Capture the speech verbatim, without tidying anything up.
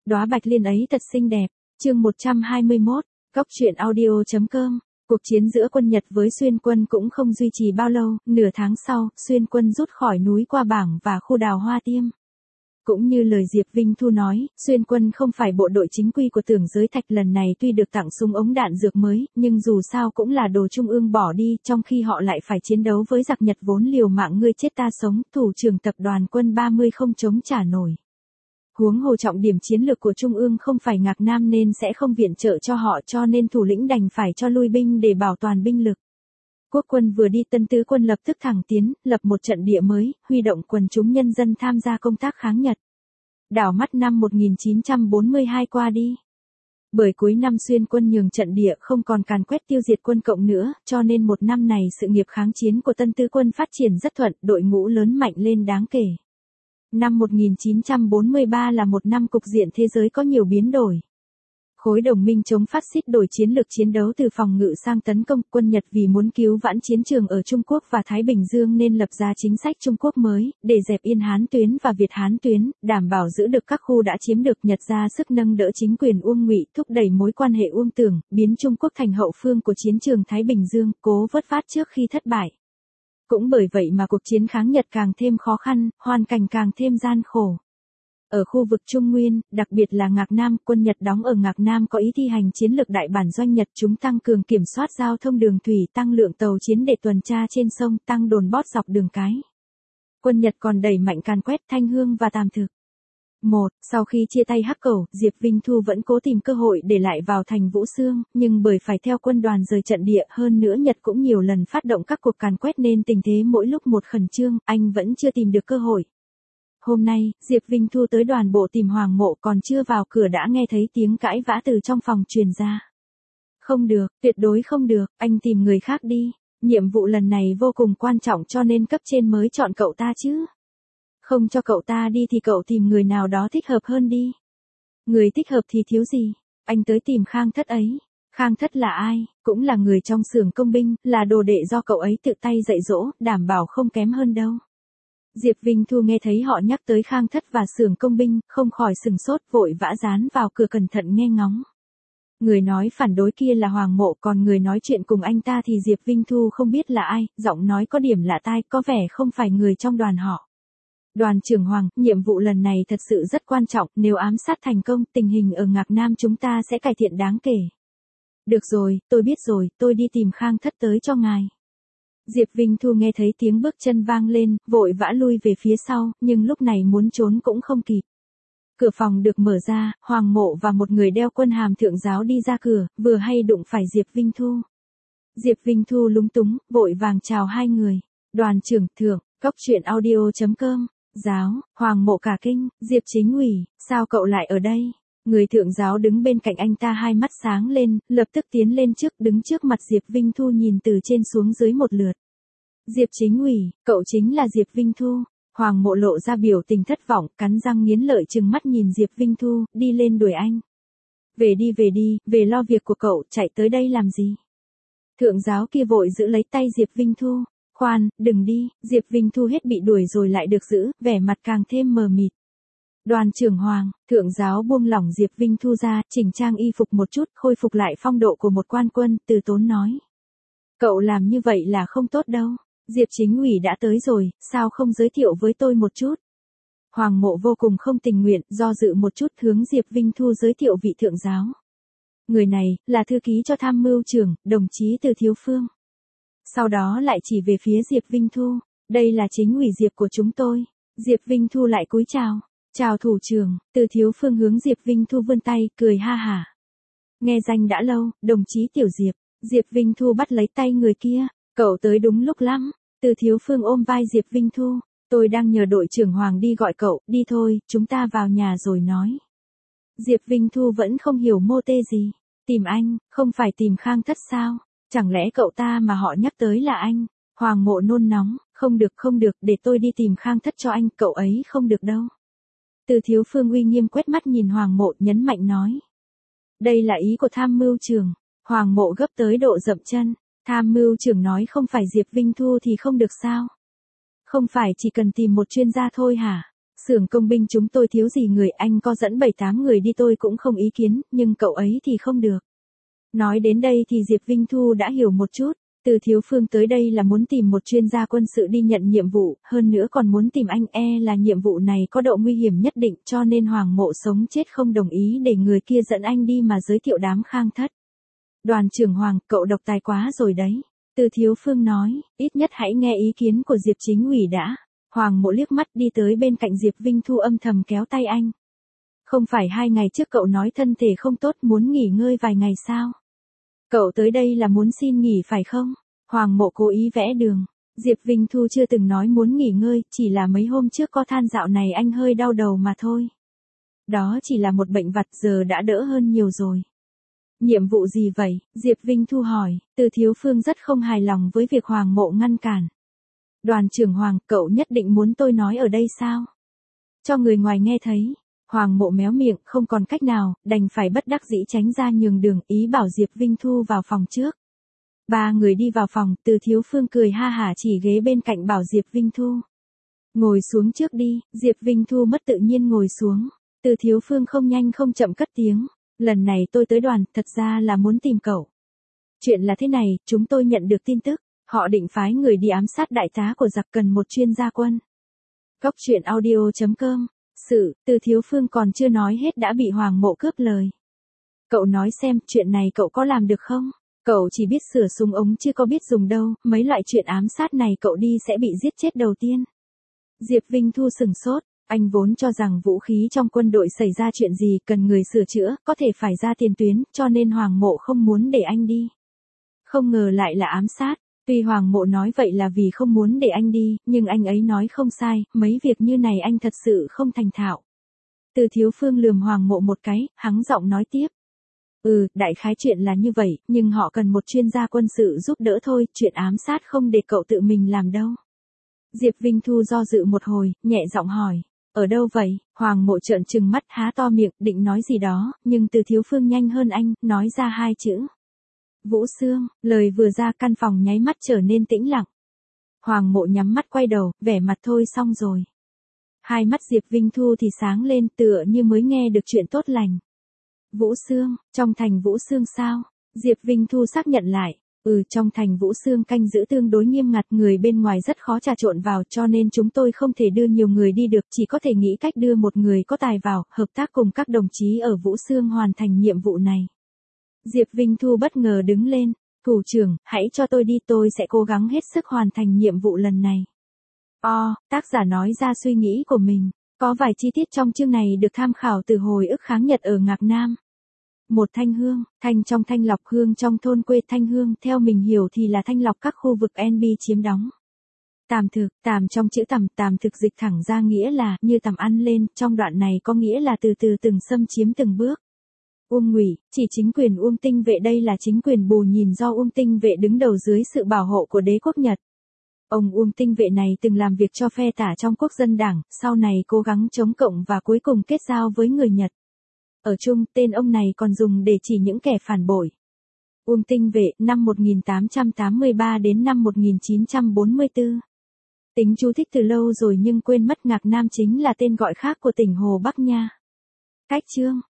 Đóa bạch liên ấy thật xinh đẹp. Chương một trăm hai mươi mốt, Cóc truyện audio chấm com. Cuộc chiến giữa quân Nhật với Xuyên quân cũng không duy trì bao lâu, nửa tháng sau, Xuyên quân rút khỏi núi Qua Bảng và khu đào Hoa Tiêm. Cũng như lời Diệp Vinh Thu nói, Xuyên quân không phải bộ đội chính quy của Tưởng Giới Thạch, lần này tuy được tặng súng ống đạn dược mới, nhưng dù sao cũng là đồ trung ương bỏ đi, trong khi họ lại phải chiến đấu với giặc Nhật vốn liều mạng ngươi chết ta sống, thủ trưởng tập đoàn quân ba mươi không chống trả nổi. Huống hồ trọng điểm chiến lược của Trung ương không phải Ngạc Nam nên sẽ không viện trợ cho họ, cho nên thủ lĩnh đành phải cho lui binh để bảo toàn binh lực. Quốc quân vừa đi, Tân Tứ quân lập tức thẳng tiến, lập một trận địa mới, huy động quần chúng nhân dân tham gia công tác kháng Nhật. Đảo mắt năm một nghìn chín trăm bốn mươi hai qua đi. Bởi cuối năm Xuyên quân nhường trận địa không còn càn quét tiêu diệt quân Cộng nữa, cho nên một năm này sự nghiệp kháng chiến của Tân Tứ quân phát triển rất thuận, đội ngũ lớn mạnh lên đáng kể. Năm một nghìn chín trăm bốn mươi ba là một năm cục diện thế giới có nhiều biến đổi. Khối đồng minh chống phát xít đổi chiến lược chiến đấu từ phòng ngự sang tấn công, quân Nhật vì muốn cứu vãn chiến trường ở Trung Quốc và Thái Bình Dương nên lập ra chính sách Trung Quốc mới, để dẹp Yên Hán tuyến và Việt Hán tuyến, đảm bảo giữ được các khu đã chiếm được. Nhật ra sức nâng đỡ chính quyền Uông Ngụy, thúc đẩy mối quan hệ Uông Tưởng, biến Trung Quốc thành hậu phương của chiến trường Thái Bình Dương, cố vớt vát trước khi thất bại. Cũng bởi vậy mà cuộc chiến kháng Nhật càng thêm khó khăn, hoàn cảnh càng thêm gian khổ. Ở khu vực Trung Nguyên, đặc biệt là Ngạc Nam, quân Nhật đóng ở Ngạc Nam có ý thi hành chiến lược đại bản doanh Nhật, chúng tăng cường kiểm soát giao thông đường thủy, tăng lượng tàu chiến để tuần tra trên sông, tăng đồn bót dọc đường cái. Quân Nhật còn đẩy mạnh càn quét Thanh Hương và Tam Thực. một. Sau khi chia tay Hắc Cẩu, Diệp Vinh Thu vẫn cố tìm cơ hội để lại vào thành Vũ Xương, nhưng bởi phải theo quân đoàn rời trận địa, hơn nữa Nhật cũng nhiều lần phát động các cuộc càn quét nên tình thế mỗi lúc một khẩn trương, anh vẫn chưa tìm được cơ hội. Hôm nay, Diệp Vinh Thu tới đoàn bộ tìm Hoàng Mộ, còn chưa vào cửa đã nghe thấy tiếng cãi vã từ trong phòng truyền ra. Không được, tuyệt đối không được, anh tìm người khác đi. Nhiệm vụ lần này vô cùng quan trọng cho nên cấp trên mới chọn cậu ta chứ. Không cho cậu ta đi thì cậu tìm người nào đó thích hợp hơn đi. Người thích hợp thì thiếu gì? Anh tới tìm Khang Thất ấy. Khang Thất là ai? Cũng là người trong xưởng công binh, là đồ đệ do cậu ấy tự tay dạy dỗ, đảm bảo không kém hơn đâu. Diệp Vinh Thu nghe thấy họ nhắc tới Khang Thất và xưởng công binh, không khỏi sừng sốt, vội vã dán vào cửa cẩn thận nghe ngóng. Người nói phản đối kia là Hoàng Mộ, còn người nói chuyện cùng anh ta thì Diệp Vinh Thu không biết là ai, giọng nói có điểm lạ tai, có vẻ không phải người trong đoàn họ. Đoàn trưởng Hoàng, nhiệm vụ lần này thật sự rất quan trọng, nếu ám sát thành công, tình hình ở Ngạc Nam chúng ta sẽ cải thiện đáng kể. Được rồi, tôi biết rồi, tôi đi tìm Khang Thất tới cho ngài. Diệp Vinh Thu nghe thấy tiếng bước chân vang lên, vội vã lui về phía sau, nhưng lúc này muốn trốn cũng không kịp. Cửa phòng được mở ra, Hoàng Mộ và một người đeo quân hàm thượng giáo đi ra cửa, vừa hay đụng phải Diệp Vinh Thu. Diệp Vinh Thu lúng túng, vội vàng chào hai người. Đoàn trưởng, thượng, Cóc truyện audio chấm com. Giáo, Hoàng Mộ cả kinh, Diệp Chính ủy, sao cậu lại ở đây? Người thượng giáo đứng bên cạnh anh ta hai mắt sáng lên, lập tức tiến lên trước, đứng trước mặt Diệp Vinh Thu nhìn từ trên xuống dưới một lượt. Diệp Chính ủy, cậu chính là Diệp Vinh Thu. Hoàng Mộ lộ ra biểu tình thất vọng, cắn răng nghiến lợi trừng mắt nhìn Diệp Vinh Thu, đi lên đuổi anh. Về đi về đi, về lo việc của cậu, chạy tới đây làm gì? Thượng giáo kia vội giữ lấy tay Diệp Vinh Thu. Khoan, đừng đi, Diệp Vinh Thu hết bị đuổi rồi lại được giữ, vẻ mặt càng thêm mờ mịt. Đoàn trưởng Hoàng, thượng giáo buông lỏng Diệp Vinh Thu ra, chỉnh trang y phục một chút, khôi phục lại phong độ của một quan quân, từ tốn nói. Cậu làm như vậy là không tốt đâu. Diệp Chính ủy đã tới rồi, sao không giới thiệu với tôi một chút? Hoàng Mộ vô cùng không tình nguyện, do dự một chút hướng Diệp Vinh Thu giới thiệu vị thượng giáo. Người này, là thư ký cho tham mưu trưởng, đồng chí Từ Thiếu Phương. Sau đó lại chỉ về phía Diệp Vinh Thu, đây là Chính ủy Diệp của chúng tôi. Diệp Vinh Thu lại cúi chào, chào thủ trưởng. Từ Thiếu Phương hướng Diệp Vinh Thu vươn tay, cười ha hả. Nghe danh đã lâu, đồng chí Tiểu Diệp. Diệp Vinh Thu bắt lấy tay người kia, cậu tới đúng lúc lắm. Từ Thiếu Phương ôm vai Diệp Vinh Thu, tôi đang nhờ đội trưởng Hoàng đi gọi cậu, đi thôi, chúng ta vào nhà rồi nói. Diệp Vinh Thu vẫn không hiểu mô tê gì, tìm anh, không phải tìm Khang Thất sao? Chẳng lẽ cậu ta mà họ nhắc tới là anh? Hoàng Mộ nôn nóng, không được không được, để tôi đi tìm Khang Thất cho anh, cậu ấy không được đâu. Từ Thiếu Phương uy nghiêm quét mắt nhìn Hoàng Mộ, nhấn mạnh nói. Đây là ý của tham mưu trưởng. Hoàng Mộ gấp tới độ dậm chân. Tham mưu trưởng nói không phải Diệp Vinh Thu thì không được sao? Không phải chỉ cần tìm một chuyên gia thôi hả? Xưởng công binh chúng tôi thiếu gì người, anh có dẫn bảy tám người đi tôi cũng không ý kiến, nhưng cậu ấy thì không được. Nói đến đây thì Diệp Vinh Thu đã hiểu một chút. Từ Thiếu Phương tới đây là muốn tìm một chuyên gia quân sự đi nhận nhiệm vụ, hơn nữa còn muốn tìm anh, e là nhiệm vụ này có độ nguy hiểm nhất định, cho nên Hoàng Mộ sống chết không đồng ý để người kia dẫn anh đi mà giới thiệu đám Khang Thất. Đoàn trưởng Hoàng, cậu độc tài quá rồi đấy. Từ Thiếu Phương nói, ít nhất hãy nghe ý kiến của Diệp Chính ủy đã. Hoàng Mộ liếc mắt đi tới bên cạnh Diệp Vinh Thu âm thầm kéo tay anh. Không phải hai ngày trước cậu nói thân thể không tốt muốn nghỉ ngơi vài ngày sao? Cậu tới đây là muốn xin nghỉ phải không? Hoàng Mộ cố ý vẽ đường. Diệp Vinh Thu chưa từng nói muốn nghỉ ngơi, chỉ là mấy hôm trước có than dạo này anh hơi đau đầu mà thôi. Đó chỉ là một bệnh vặt, giờ đã đỡ hơn nhiều rồi. Nhiệm vụ gì vậy? Diệp Vinh Thu hỏi. Từ Thiếu Phương rất không hài lòng với việc Hoàng Mộ ngăn cản. Đoàn trưởng Hoàng, cậu nhất định muốn tôi nói ở đây sao? Cho người ngoài nghe thấy. Hoàng Mộ méo miệng, không còn cách nào, đành phải bất đắc dĩ tránh ra nhường đường, ý bảo Diệp Vinh Thu vào phòng trước. Ba người đi vào phòng, Từ Thiếu Phương cười ha hả chỉ ghế bên cạnh bảo Diệp Vinh Thu. Ngồi xuống trước đi. Diệp Vinh Thu mất tự nhiên ngồi xuống. Từ Thiếu Phương không nhanh không chậm cất tiếng. Lần này tôi tới đoàn, thật ra là muốn tìm cậu. Chuyện là thế này, chúng tôi nhận được tin tức, họ định phái người đi ám sát đại tá của giặc, cần một chuyên gia quân. Cóc truyện audio chấm com. Sự, Từ Thiếu Phương còn chưa nói hết đã bị Hoàng Mộ cướp lời. Cậu nói xem, chuyện này cậu có làm được không? Cậu chỉ biết sửa súng ống chưa có biết dùng đâu, mấy loại chuyện ám sát này cậu đi sẽ bị giết chết đầu tiên. Diệp Vinh Thu sừng sốt, anh vốn cho rằng vũ khí trong quân đội xảy ra chuyện gì cần người sửa chữa, có thể phải ra tiền tuyến, cho nên Hoàng Mộ không muốn để anh đi. Không ngờ lại là ám sát. Tuy Hoàng Mộ nói vậy là vì không muốn để anh đi, nhưng anh ấy nói không sai, mấy việc như này anh thật sự không thành thạo. Từ Thiếu Phương lườm Hoàng Mộ một cái, hắng giọng nói tiếp. Ừ, đại khái chuyện là như vậy, nhưng họ cần một chuyên gia quân sự giúp đỡ thôi, chuyện ám sát không để cậu tự mình làm đâu. Diệp Vinh Thu do dự một hồi, nhẹ giọng hỏi. Ở đâu vậy? Hoàng Mộ trợn trừng mắt há to miệng, định nói gì đó, nhưng Từ Thiếu Phương nhanh hơn anh, nói ra hai chữ. Vũ Sương, lời vừa ra căn phòng nháy mắt trở nên tĩnh lặng. Hoàng Mộ nhắm mắt quay đầu, vẻ mặt thôi xong rồi. Hai mắt Diệp Vinh Thu thì sáng lên tựa như mới nghe được chuyện tốt lành. Vũ Sương, trong thành Vũ Sương sao? Diệp Vinh Thu xác nhận lại. Ừ, trong thành Vũ Sương canh giữ tương đối nghiêm ngặt, người bên ngoài rất khó trà trộn vào, cho nên chúng tôi không thể đưa nhiều người đi được, chỉ có thể nghĩ cách đưa một người có tài vào, hợp tác cùng các đồng chí ở Vũ Sương hoàn thành nhiệm vụ này. Diệp Vinh Thu bất ngờ đứng lên. Thủ trưởng, hãy cho tôi đi, tôi sẽ cố gắng hết sức hoàn thành nhiệm vụ lần này. O, tác giả nói ra suy nghĩ của mình. Có vài chi tiết trong chương này được tham khảo từ hồi ức kháng Nhật ở Ngạc Nam. Một thanh hương, thanh trong thanh lọc, hương trong thôn quê. Thanh hương, theo mình hiểu thì là thanh lọc các khu vực en bê chiếm đóng. Tàm thực, tàm trong chữ tàm, tàm thực dịch thẳng ra nghĩa là như tàm ăn lên, trong đoạn này có nghĩa là từ từ từng xâm chiếm từng bước. Uông Ngụy, chỉ chính quyền Uông Tinh Vệ, đây là chính quyền bù nhìn do Uông Tinh Vệ đứng đầu dưới sự bảo hộ của đế quốc Nhật. Ông Uông Tinh Vệ này từng làm việc cho phe tả trong quốc dân đảng, sau này cố gắng chống cộng và cuối cùng kết giao với người Nhật. Ở chung, tên ông này còn dùng để chỉ những kẻ phản bội. Uông Tinh Vệ, năm một nghìn tám trăm tám mươi ba đến năm một nghìn chín trăm bốn mươi tư. Tính chú thích từ lâu rồi nhưng quên mất Ngạc Nam chính là tên gọi khác của tỉnh Hồ Bắc nha. Cách chương